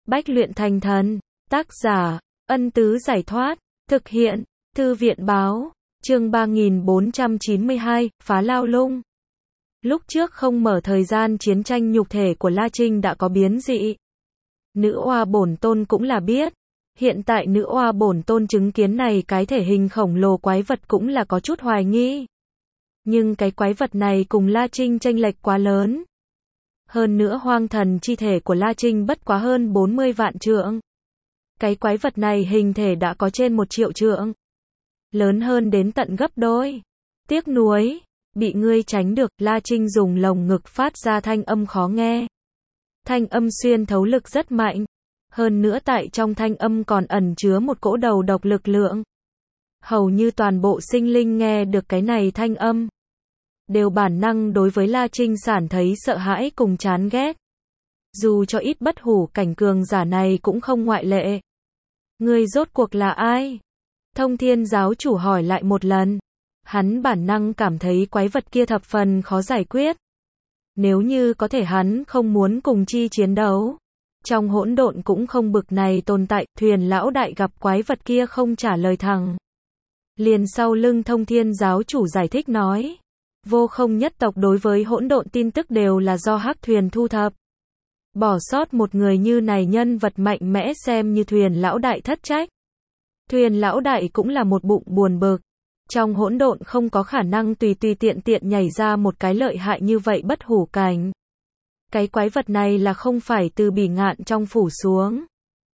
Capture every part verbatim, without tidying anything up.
Bách luyện thành thần. Tác giả, Ân Tứ Giải Thoát. Thực hiện, Thư viện Báo. Chương ba nghìn bốn trăm chín mươi hai, Phá Lao Lung. Lúc trước không mở thời gian chiến tranh nhục thể của La Trinh đã có biến dị. Nữ oa bổn tôn cũng là biết. Hiện tại nữ oa bổn tôn chứng kiến này cái thể hình khổng lồ quái vật cũng là có chút hoài nghi. Nhưng cái quái vật này cùng La Trinh chênh lệch quá lớn. Hơn nữa hoang thần chi thể của La Trinh bất quá hơn bốn mươi vạn trượng. Cái quái vật này hình thể đã có trên một triệu trượng. Lớn hơn đến tận gấp đôi. Tiếc nuối, bị ngươi tránh được. La Trinh dùng lồng ngực phát ra thanh âm khó nghe. Thanh âm xuyên thấu lực rất mạnh. Hơn nữa tại trong thanh âm còn ẩn chứa một cỗ đầu độc lực lượng. Hầu như toàn bộ sinh linh nghe được cái này thanh âm, đều bản năng đối với La Trinh sản thấy sợ hãi cùng chán ghét. Dù cho ít bất hủ cảnh cường giả này cũng không ngoại lệ. Ngươi rốt cuộc là ai? Thông Thiên giáo chủ hỏi lại một lần. Hắn bản năng cảm thấy quái vật kia thập phần khó giải quyết. Nếu như có thể hắn không muốn cùng chi chiến đấu. Trong hỗn độn cũng không bực này tồn tại. Thuyền lão đại gặp quái vật kia không trả lời thẳng. Liền sau lưng Thông Thiên giáo chủ giải thích nói. Vô không nhất tộc đối với hỗn độn tin tức đều là do Hắc Thuyền thu thập. Bỏ sót một người như này nhân vật mạnh mẽ xem như thuyền lão đại thất trách. Thuyền lão đại cũng là một bụng buồn bực. Trong hỗn độn không có khả năng tùy tùy tiện tiện nhảy ra một cái lợi hại như vậy bất hủ cảnh. Cái quái vật này là không phải từ bỉ ngạn trong phủ xuống.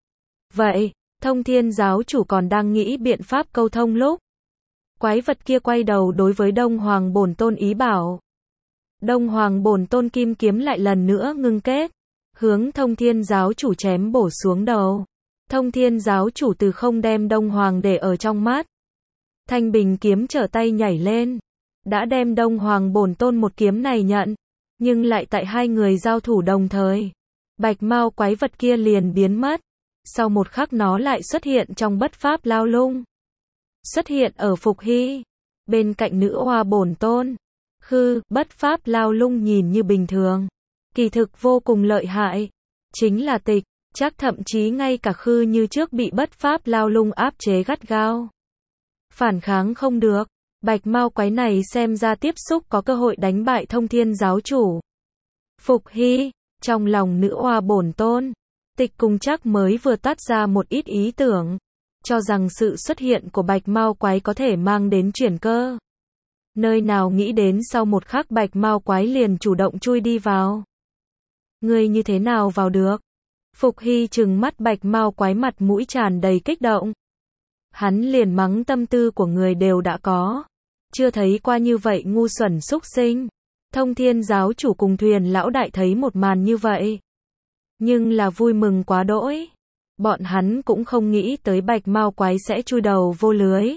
Vậy, Thông Thiên giáo chủ còn đang nghĩ biện pháp câu thông lúc. Quái vật kia quay đầu đối với Đông Hoàng bổn tôn ý bảo. Đông Hoàng bổn tôn kim kiếm lại lần nữa ngưng kết. Hướng Thông Thiên giáo chủ chém bổ xuống đầu. Thông Thiên giáo chủ từ không đem Đông Hoàng để ở trong mắt. Thanh bình kiếm trở tay nhảy lên. Đã đem Đông Hoàng bổn tôn một kiếm này nhận. Nhưng lại tại hai người giao thủ đồng thời. Bạch mao quái vật kia liền biến mất. Sau một khắc nó lại xuất hiện trong bất pháp lao lung. Xuất hiện ở Phục Hy. Bên cạnh nữ hoa bổn tôn. Khư, bất pháp lao lung nhìn như bình thường. Kỳ thực vô cùng lợi hại. Chính là tịch, chắc thậm chí ngay cả Khư như trước bị bất pháp lao lung áp chế gắt gao. Phản kháng không được. Bạch mao quái này xem ra tiếp xúc có cơ hội đánh bại Thông Thiên giáo chủ. Phục Hy, trong lòng nữ oa bổn tôn. Tịch cùng chắc mới vừa toát ra một ít ý tưởng. Cho rằng sự xuất hiện của bạch mao quái có thể mang đến chuyển cơ. Nơi nào nghĩ đến sau một khắc bạch mao quái liền chủ động chui đi vào. Ngươi như thế nào vào được? Phục Hy trừng mắt bạch mao quái mặt mũi tràn đầy kích động. Hắn liền mắng tâm tư của người đều đã có. Chưa thấy qua như vậy ngu xuẩn xúc sinh. Thông Thiên giáo chủ cùng thuyền lão đại thấy một màn như vậy. Nhưng là vui mừng quá đỗi. Bọn hắn cũng không nghĩ tới bạch mao quái sẽ chui đầu vô lưới.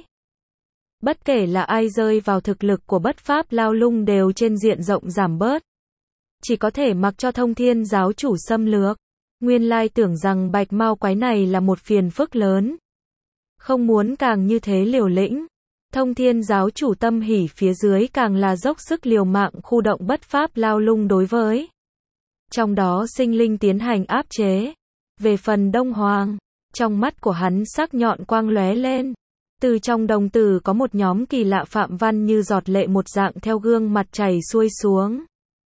Bất kể là ai rơi vào thực lực của bất pháp lao lung đều trên diện rộng giảm bớt. Chỉ có thể mặc cho Thông Thiên giáo chủ xâm lược. Nguyên lai tưởng rằng bạch mao quái này là một phiền phức lớn. Không muốn càng như thế liều lĩnh. Thông Thiên giáo chủ tâm hỉ phía dưới càng là dốc sức liều mạng khu động bất pháp lao lung đối với. Trong đó sinh linh tiến hành áp chế. Về phần Đông Hoàng, trong mắt của hắn sắc nhọn quang lóe lên. Từ trong đồng tử có một nhóm kỳ lạ phạm văn như giọt lệ một dạng theo gương mặt chảy xuôi xuống.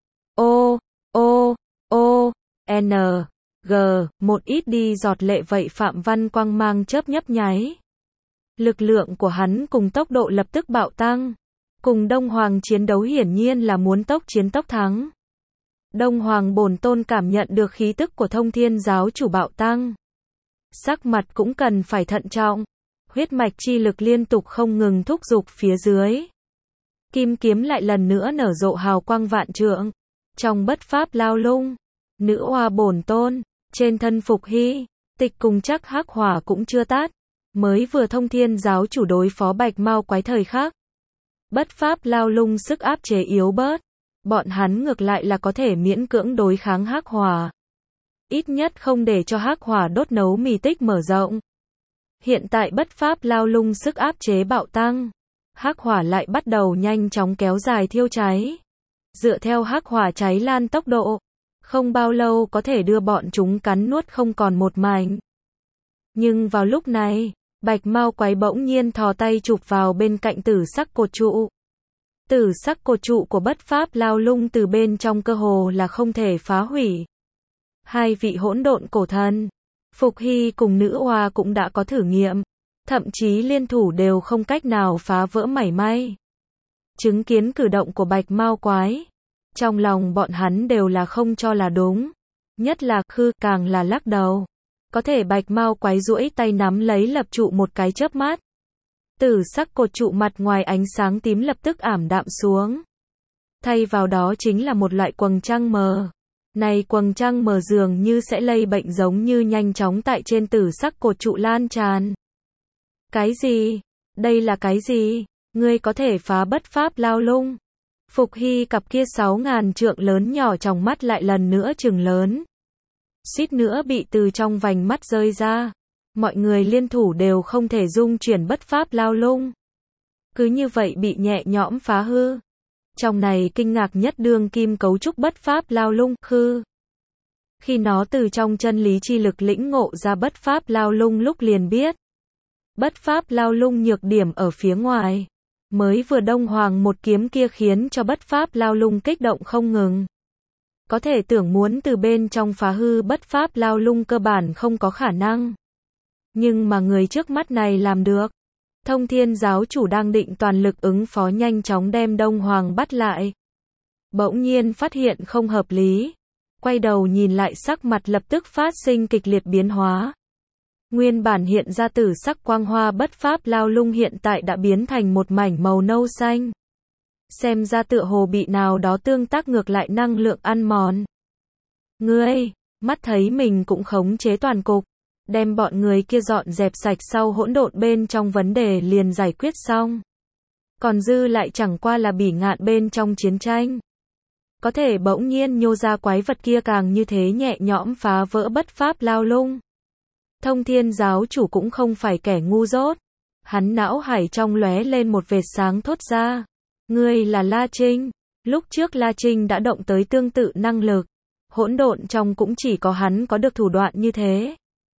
O, O, O, N, G, một ít đi giọt lệ vậy phạm văn quang mang chớp nhấp nháy. Lực lượng của hắn cùng tốc độ lập tức bạo tăng. Cùng Đông Hoàng chiến đấu hiển nhiên là muốn tốc chiến tốc thắng. Đông Hoàng bổn tôn cảm nhận được khí tức của Thông Thiên giáo chủ bạo tăng. Sắc mặt cũng cần phải thận trọng. Huyết mạch chi lực liên tục không ngừng thúc giục phía dưới. Kim kiếm lại lần nữa nở rộ hào quang vạn trượng. Trong bất pháp lao lung, nữ oa bổn tôn, trên thân Phục Hy, tịch cùng chắc hắc hỏa cũng chưa tát. Mới vừa Thông Thiên giáo chủ đối phó bạch mao quái thời khắc. Bất pháp lao lung sức áp chế yếu bớt. Bọn hắn ngược lại là có thể miễn cưỡng đối kháng hắc hỏa. Ít nhất không để cho hắc hỏa đốt nấu mì tích mở rộng. Hiện tại bất pháp lao lung sức áp chế bạo tăng. Hắc hỏa lại bắt đầu nhanh chóng kéo dài thiêu cháy. Dựa theo hắc hỏa cháy lan tốc độ, Không bao lâu có thể đưa bọn chúng cắn nuốt không còn một mảnh. Nhưng vào lúc này, Bạch Mao Quái bỗng nhiên thò tay chụp vào bên cạnh tử sắc cột trụ. Tử sắc cột trụ của bất pháp lao lung từ bên trong cơ hồ là không thể phá hủy. Hai vị hỗn độn cổ thần, Phục Hy cùng nữ oa cũng đã có thử nghiệm, thậm chí liên thủ đều không cách nào phá vỡ mảy may. Chứng kiến cử động của Bạch Mao Quái, trong lòng bọn hắn đều là không cho là đúng, nhất là Khư càng là lắc đầu. Có thể Bạch Mao Quái duỗi tay nắm lấy lập trụ một cái chớp mắt. Tử sắc cột trụ mặt ngoài ánh sáng tím lập tức ảm đạm xuống. Thay vào đó chính là một loại quầng trăng mờ. Này quầng trăng mờ dường như sẽ lây bệnh giống như nhanh chóng tại trên tử sắc cột trụ lan tràn. Cái gì? Đây là cái gì? Ngươi có thể phá bất pháp lao lung? Phục Hy cặp kia sáu ngàn trượng lớn nhỏ trong mắt lại lần nữa trừng lớn. Suýt nữa bị từ trong vành mắt rơi ra. Mọi người liên thủ đều không thể dung chuyển bất pháp lao lung. Cứ như vậy bị nhẹ nhõm phá hư. Trong này kinh ngạc nhất đương kim cấu trúc bất pháp lao lung, Khư. Khi nó từ trong chân lý chi lực lĩnh ngộ ra bất pháp lao lung lúc liền biết. Bất pháp lao lung nhược điểm ở phía ngoài. Mới vừa Đông Hoàng một kiếm kia khiến cho bất pháp lao lung kích động không ngừng. Có thể tưởng muốn từ bên trong phá hư bất pháp lao lung cơ bản không có khả năng. Nhưng mà người trước mắt này làm được. Thông Thiên giáo chủ đang định toàn lực ứng phó nhanh chóng đem Đông Hoàng bắt lại. Bỗng nhiên phát hiện không hợp lý. Quay đầu nhìn lại sắc mặt lập tức phát sinh kịch liệt biến hóa. Nguyên bản hiện ra tử sắc quang hoa bất pháp lao lung hiện tại đã biến thành một mảnh màu nâu xanh. Xem ra tựa hồ bị nào đó tương tác ngược lại năng lượng ăn mòn. Ngươi, mắt thấy mình cũng khống chế toàn cục. Đem bọn người kia dọn dẹp sạch sau hỗn độn bên trong vấn đề liền giải quyết xong. Còn dư lại chẳng qua là bỉ ngạn bên trong chiến tranh. Có thể bỗng nhiên nhô ra quái vật kia càng như thế nhẹ nhõm phá vỡ bất pháp lao lung. Thông Thiên giáo chủ cũng không phải kẻ ngu dốt. Hắn não hải trong lóe lên một vệt sáng thốt ra. Ngươi là La Trinh. Lúc trước La Trinh đã động tới tương tự năng lực. Hỗn độn trong cũng chỉ có hắn có được thủ đoạn như thế.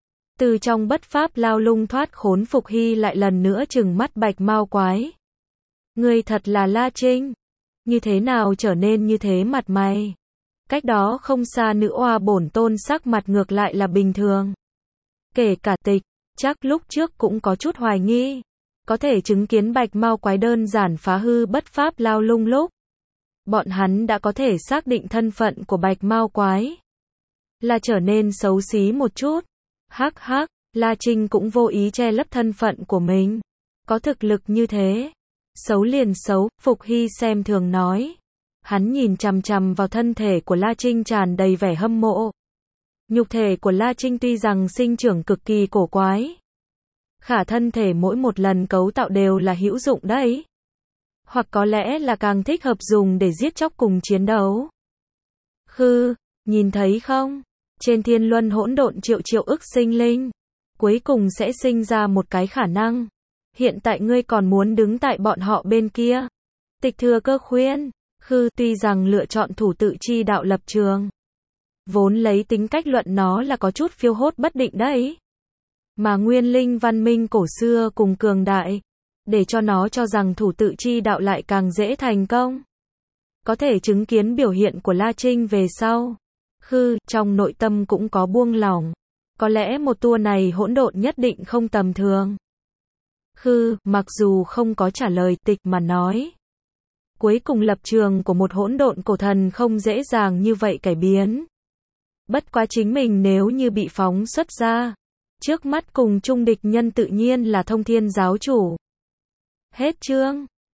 Từ trong bất pháp lao lung thoát khốn Phục Hy lại lần nữa trừng mắt Bạch Mao Quái. Ngươi thật là La Trinh. Như thế nào trở nên như thế mặt mày? Cách đó không xa nữ oa bổn tôn sắc mặt ngược lại là bình thường. Kể cả Tịch, chắc lúc trước cũng có chút hoài nghi. Có thể chứng kiến Bạch Mao Quái đơn giản phá hư bất pháp lao lung lúc. Bọn hắn đã có thể xác định thân phận của Bạch Mao Quái. Là trở nên xấu xí một chút. Hắc hắc, La Trinh cũng vô ý che lấp thân phận của mình. Có thực lực như thế. Xấu liền xấu, Phục Hy xem thường nói. Hắn nhìn chằm chằm vào thân thể của La Trinh tràn đầy vẻ hâm mộ. Nhục thể của La Trinh tuy rằng sinh trưởng cực kỳ cổ quái. Khả thân thể mỗi một lần cấu tạo đều là hữu dụng đấy. Hoặc có lẽ là càng thích hợp dùng để giết chóc cùng chiến đấu. Khư, nhìn thấy không? Trên thiên luân hỗn độn triệu triệu ức sinh linh. Cuối cùng sẽ sinh ra một cái khả năng. Hiện tại ngươi còn muốn đứng tại bọn họ bên kia. Tịch Thừa Cơ khuyên. Khư tuy rằng lựa chọn thủ tự chi đạo lập trường. Vốn lấy tính cách luận nó là có chút phiêu hốt bất định đấy. Mà nguyên linh văn minh cổ xưa cùng cường đại. Để cho nó cho rằng thủ tự chi đạo lại càng dễ thành công. Có thể chứng kiến biểu hiện của La Trinh về sau. Khư, trong nội tâm cũng có buông lỏng. Có lẽ một tour này hỗn độn nhất định không tầm thường. Khư, mặc dù không có trả lời Tịch mà nói. Cuối cùng lập trường của một hỗn độn cổ thần không dễ dàng như vậy cải biến. Bất quá chính mình nếu như bị phóng xuất ra. Trước mắt cùng chung địch nhân tự nhiên là Thông Thiên giáo chủ. Hết chương.